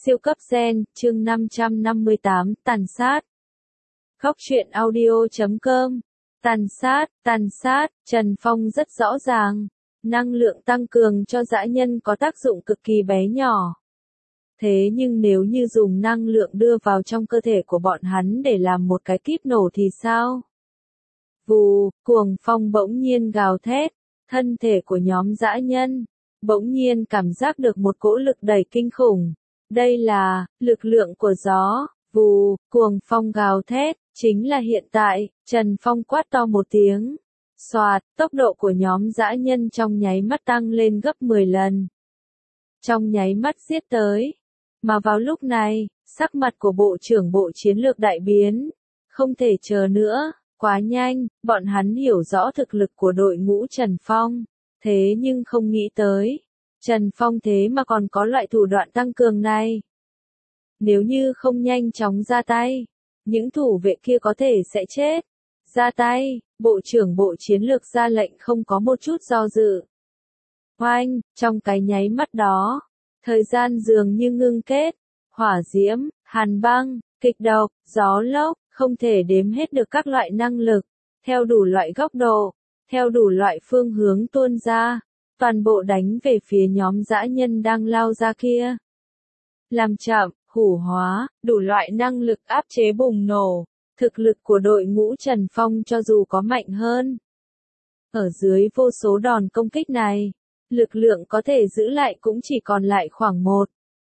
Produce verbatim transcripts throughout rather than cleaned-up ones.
Siêu cấp gen, chương năm trăm năm mươi tám, tàn sát. Góc truyện audio chấm com. Tàn sát, tàn sát, Trần Phong rất rõ ràng. Năng lượng tăng cường cho dã nhân có tác dụng cực kỳ bé nhỏ. Thế nhưng nếu như dùng năng lượng đưa vào trong cơ thể của bọn hắn để làm một cái kíp nổ thì sao? Vù, cuồng phong bỗng nhiên gào thét, thân thể của nhóm dã nhân bỗng nhiên cảm giác được một cỗ lực đẩy kinh khủng. Đây là lực lượng của gió. Vù, cuồng phong gào thét, chính là hiện tại. Trần Phong quát to một tiếng. Xoạt, tốc độ của nhóm dã nhân trong nháy mắt tăng lên gấp mười lần. Trong nháy mắt giết tới. Mà vào lúc này, sắc mặt của Bộ trưởng Bộ Chiến lược đại biến. Không thể chờ nữa, quá nhanh, bọn hắn hiểu rõ thực lực của đội ngũ Trần Phong. Thế nhưng không nghĩ tới, Trần Phong thế mà còn có loại thủ đoạn tăng cường này. Nếu như không nhanh chóng ra tay, những thủ vệ kia có thể sẽ chết. Ra tay, Bộ trưởng Bộ Chiến lược ra lệnh không có một chút do dự. Oanh, trong cái nháy mắt đó, thời gian dường như ngưng kết, hỏa diễm, hàn băng, kịch độc, gió lốc, không thể đếm hết được các loại năng lực, theo đủ loại góc độ, theo đủ loại phương hướng tuôn ra, toàn bộ đánh về phía nhóm dã nhân đang lao ra kia. Làm chậm, hủ hóa, đủ loại năng lực áp chế bùng nổ, thực lực của đội ngũ Trần Phong cho dù có mạnh hơn. Ở dưới vô số đòn công kích này, lực lượng có thể giữ lại cũng chỉ còn lại khoảng một.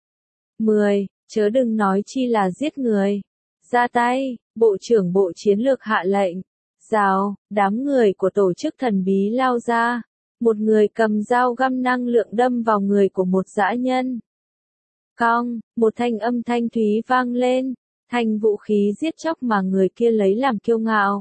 mười, chớ đừng nói chi là giết người. Ra tay, Bộ trưởng Bộ Chiến lược hạ lệnh. Rào, đám người của tổ chức thần bí lao ra. Một người cầm dao găm năng lượng đâm vào người của một dã nhân. Cong, một thanh âm thanh thúy vang lên. Thành vũ khí giết chóc mà người kia lấy làm kiêu ngạo.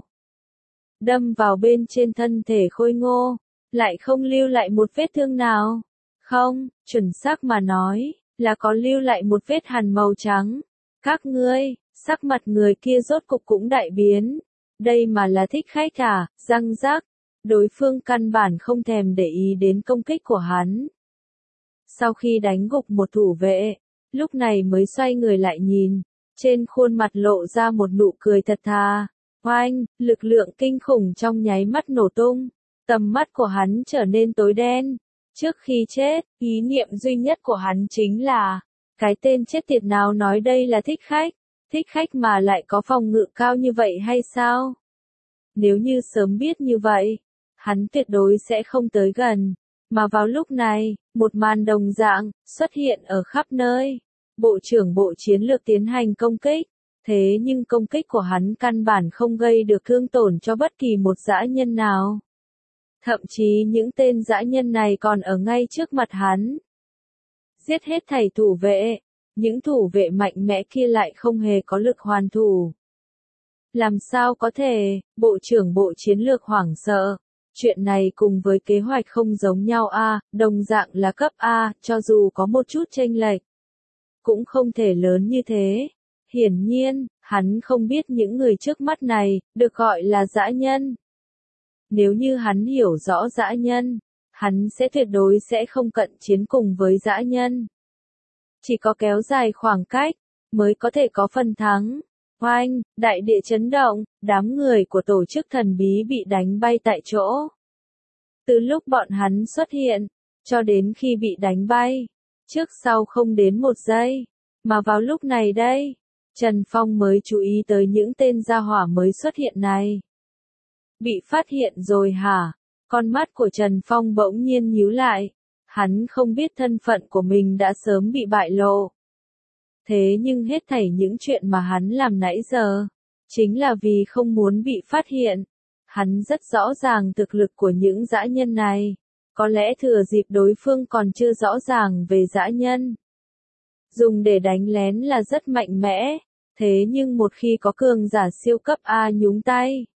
Đâm vào bên trên thân thể khôi ngô. Lại không lưu lại một vết thương nào. Không, chuẩn xác mà nói, là có lưu lại một vết hằn màu trắng. Các ngươi, sắc mặt người kia rốt cục cũng đại biến. Đây mà là thích khách à, răng rắc. Đối phương căn bản không thèm để ý đến công kích của hắn. Sau khi đánh gục một thủ vệ, lúc này mới xoay người lại nhìn. Trên khuôn mặt lộ ra một nụ cười thật thà. Oanh, lực lượng kinh khủng trong nháy mắt nổ tung. Tầm mắt của hắn trở nên tối đen. Trước khi chết, ý niệm duy nhất của hắn chính là, cái tên chết tiệt nào nói đây là thích khách, thích khách mà lại có phòng ngự cao như vậy hay sao? Nếu như sớm biết như vậy, hắn tuyệt đối sẽ không tới gần. Mà vào lúc này, một màn đồng dạng xuất hiện ở khắp nơi. Bộ trưởng Bộ Chiến lược tiến hành công kích, thế nhưng công kích của hắn căn bản không gây được thương tổn cho bất kỳ một dã nhân nào. Thậm chí những tên dã nhân này còn ở ngay trước mặt hắn. Giết hết thảy thủ vệ, những thủ vệ mạnh mẽ kia lại không hề có lực hoàn thủ. Làm sao có thể, Bộ trưởng Bộ Chiến lược hoảng sợ. Chuyện này cùng với kế hoạch không giống nhau a, đồng dạng là cấp A, cho dù có một chút chênh lệch, cũng không thể lớn như thế. Hiển nhiên, hắn không biết những người trước mắt này, được gọi là dã nhân. Nếu như hắn hiểu rõ dã nhân, hắn sẽ tuyệt đối sẽ không cận chiến cùng với dã nhân. Chỉ có kéo dài khoảng cách, mới có thể có phần thắng. Oanh, đại địa chấn động, đám người của tổ chức thần bí bị đánh bay tại chỗ. Từ lúc bọn hắn xuất hiện, cho đến khi bị đánh bay, trước sau không đến một giây. Mà vào lúc này đây, Trần Phong mới chú ý tới những tên gia hỏa mới xuất hiện này. Bị phát hiện rồi hả? Con mắt của Trần Phong bỗng nhiên nhíu lại. Hắn không biết thân phận của mình đã sớm bị bại lộ. Thế nhưng hết thảy những chuyện mà hắn làm nãy giờ, chính là vì không muốn bị phát hiện. Hắn rất rõ ràng thực lực của những dã nhân này. Có lẽ thừa dịp đối phương còn chưa rõ ràng về dã nhân. Dùng để đánh lén là rất mạnh mẽ. Thế nhưng một khi có cường giả siêu cấp A nhúng tay.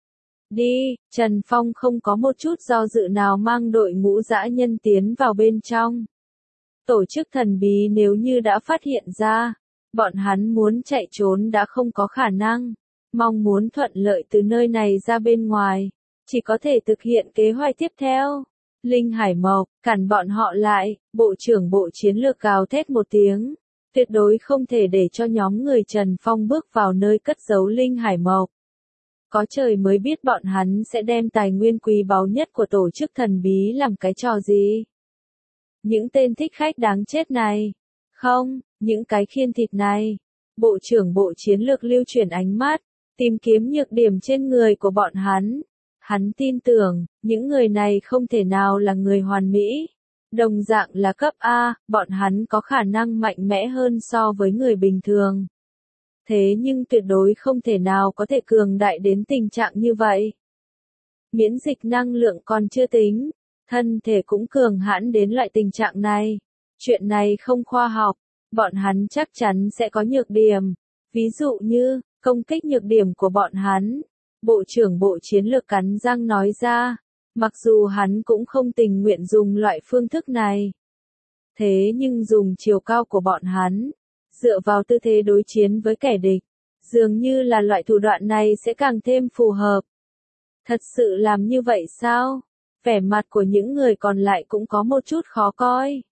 Đi, Trần Phong không có một chút do dự nào mang đội ngũ dã nhân tiến vào bên trong. Tổ chức thần bí nếu như đã phát hiện ra, bọn hắn muốn chạy trốn đã không có khả năng. Mong muốn thuận lợi từ nơi này ra bên ngoài, chỉ có thể thực hiện kế hoạch tiếp theo. Linh Hải Mộc, cản bọn họ lại, Bộ trưởng Bộ Chiến lược gào thét một tiếng. tuyệt đối không thể để cho nhóm người Trần Phong bước vào nơi cất giấu linh hải mộc. Có trời mới biết bọn hắn sẽ đem tài nguyên quý báu nhất của tổ chức thần bí làm cái trò gì. Những tên thích khách đáng chết này. Không, những cái khiên thịt này. Bộ trưởng Bộ Chiến lược lưu chuyển ánh mắt, tìm kiếm nhược điểm trên người của bọn hắn. Hắn tin tưởng, những người này không thể nào là người hoàn mỹ. Đồng dạng là cấp A, bọn hắn có khả năng mạnh mẽ hơn so với người bình thường. Thế nhưng tuyệt đối không thể nào có thể cường đại đến tình trạng như vậy. Miễn dịch năng lượng còn chưa tính, thân thể cũng cường hãn đến loại tình trạng này. Chuyện này không khoa học, bọn hắn chắc chắn sẽ có nhược điểm. Ví dụ như, công kích nhược điểm của bọn hắn. Bộ trưởng Bộ Chiến lược cắn răng nói ra, mặc dù hắn cũng không tình nguyện dùng loại phương thức này. Thế nhưng dùng chiều cao của bọn hắn, dựa vào tư thế đối chiến với kẻ địch, dường như là loại thủ đoạn này sẽ càng thêm phù hợp. Thật sự làm như vậy sao? Vẻ mặt của những người còn lại cũng có một chút khó coi.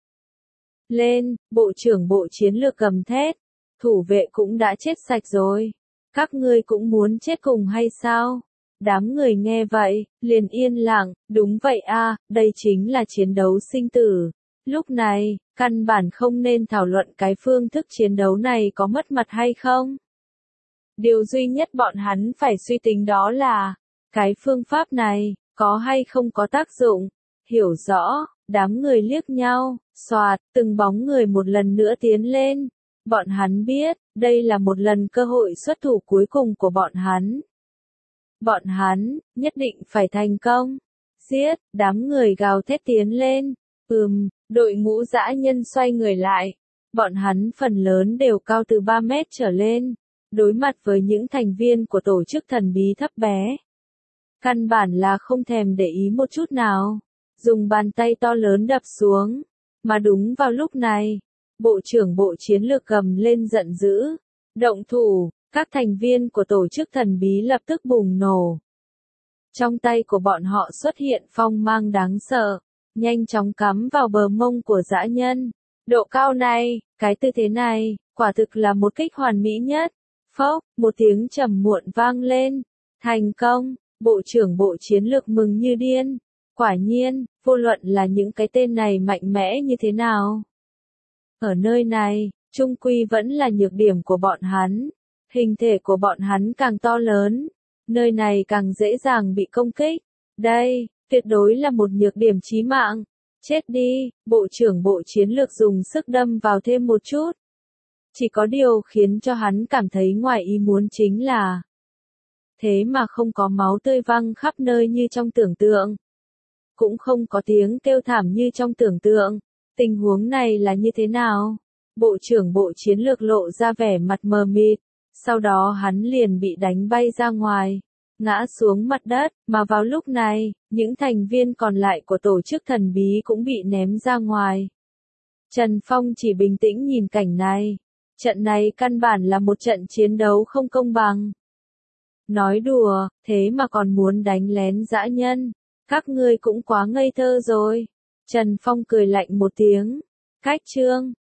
Lên, Bộ trưởng Bộ Chiến lược gầm thét, thủ vệ cũng đã chết sạch rồi. Các ngươi cũng muốn chết cùng hay sao? Đám người nghe vậy, liền yên lặng, đúng vậy a, đây chính là chiến đấu sinh tử. Lúc này, căn bản không nên thảo luận cái phương thức chiến đấu này có mất mặt hay không. Điều duy nhất bọn hắn phải suy tính đó là, cái phương pháp này, có hay không có tác dụng. Hiểu rõ, đám người liếc nhau, xoạt, từng bóng người một lần nữa tiến lên. Bọn hắn biết, đây là một lần cơ hội xuất thủ cuối cùng của bọn hắn. Bọn hắn, nhất định phải thành công. Giết, đám người gào thét tiến lên. Ừm, đội ngũ dã nhân xoay người lại. Bọn hắn phần lớn đều cao từ ba mét trở lên. Đối mặt với những thành viên của tổ chức thần bí thấp bé. Căn bản là không thèm để ý một chút nào. Dùng bàn tay to lớn đập xuống. Mà đúng vào lúc này, Bộ trưởng Bộ Chiến lược gầm lên giận dữ. Động thủ, các thành viên của tổ chức thần bí lập tức bùng nổ. Trong tay của bọn họ xuất hiện phong mang đáng sợ, nhanh chóng cắm vào bờ mông của dã nhân. Độ cao này, cái tư thế này, quả thực là một kích hoàn mỹ nhất. Phốc, một tiếng trầm muộn vang lên. Thành công, Bộ trưởng Bộ Chiến lược mừng như điên. Quả nhiên, vô luận là những cái tên này mạnh mẽ như thế nào. Ở nơi này, trung quy vẫn là nhược điểm của bọn hắn. Hình thể của bọn hắn càng to lớn, nơi này càng dễ dàng bị công kích. Đây, tuyệt đối là một nhược điểm chí mạng. Chết đi, Bộ trưởng Bộ Chiến lược dùng sức đâm vào thêm một chút. Chỉ có điều khiến cho hắn cảm thấy ngoài ý muốn chính là, thế mà không có máu tươi văng khắp nơi như trong tưởng tượng. Cũng không có tiếng kêu thảm như trong tưởng tượng. Tình huống này là như thế nào? Bộ trưởng Bộ Chiến lược lộ ra vẻ mặt mờ mịt. Sau đó hắn liền bị đánh bay ra ngoài, ngã xuống mặt đất, mà vào lúc này, những thành viên còn lại của tổ chức thần bí cũng bị ném ra ngoài. Trần Phong chỉ bình tĩnh nhìn cảnh này. Trận này căn bản là một trận chiến đấu không công bằng. Nói đùa, thế mà còn muốn đánh lén dã nhân. Các ngươi cũng quá ngây thơ rồi. Trần Phong cười lạnh một tiếng. Cách chương,